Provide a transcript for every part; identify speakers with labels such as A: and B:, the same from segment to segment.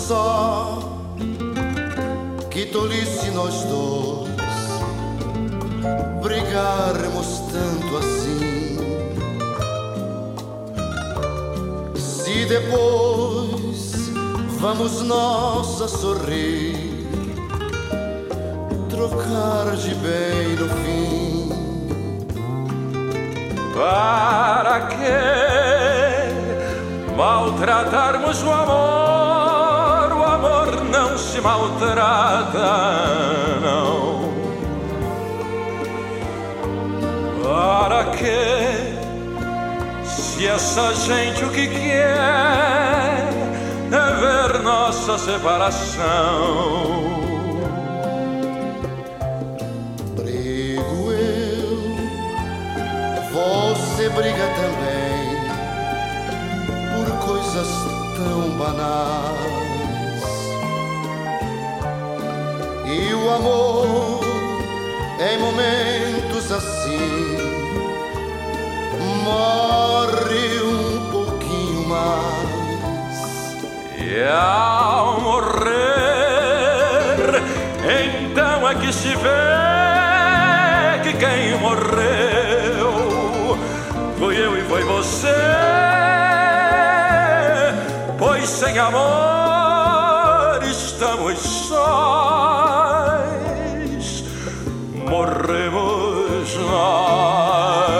A: só, que tolice nós dois brigarmos tanto assim. Se depois vamos nós a sorrir, trocar de bem no fim.
B: Para que maltratarmos o amor? O amor não se maltrata, não. Para que, se essa gente o que quer é ver nossa separação?
A: Brigo eu, você briga também, por coisas tão banais. E o amor, em momentos assim, morre um pouquinho mais.
B: E ao morrer, então é que se vê que quem morreu fui eu e foi você. Pois sem amor estamos sós, morremos nós.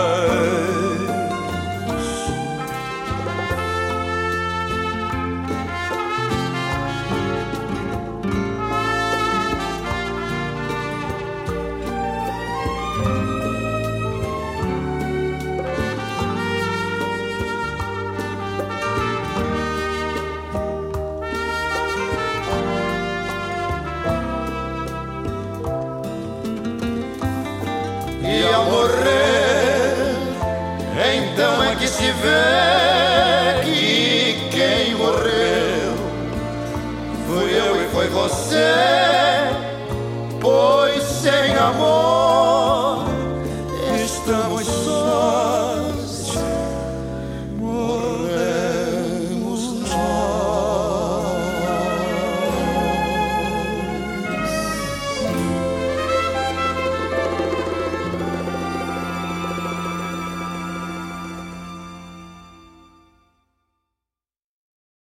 A: E ao morrer, então é que se vê que quem morreu fui eu e foi você.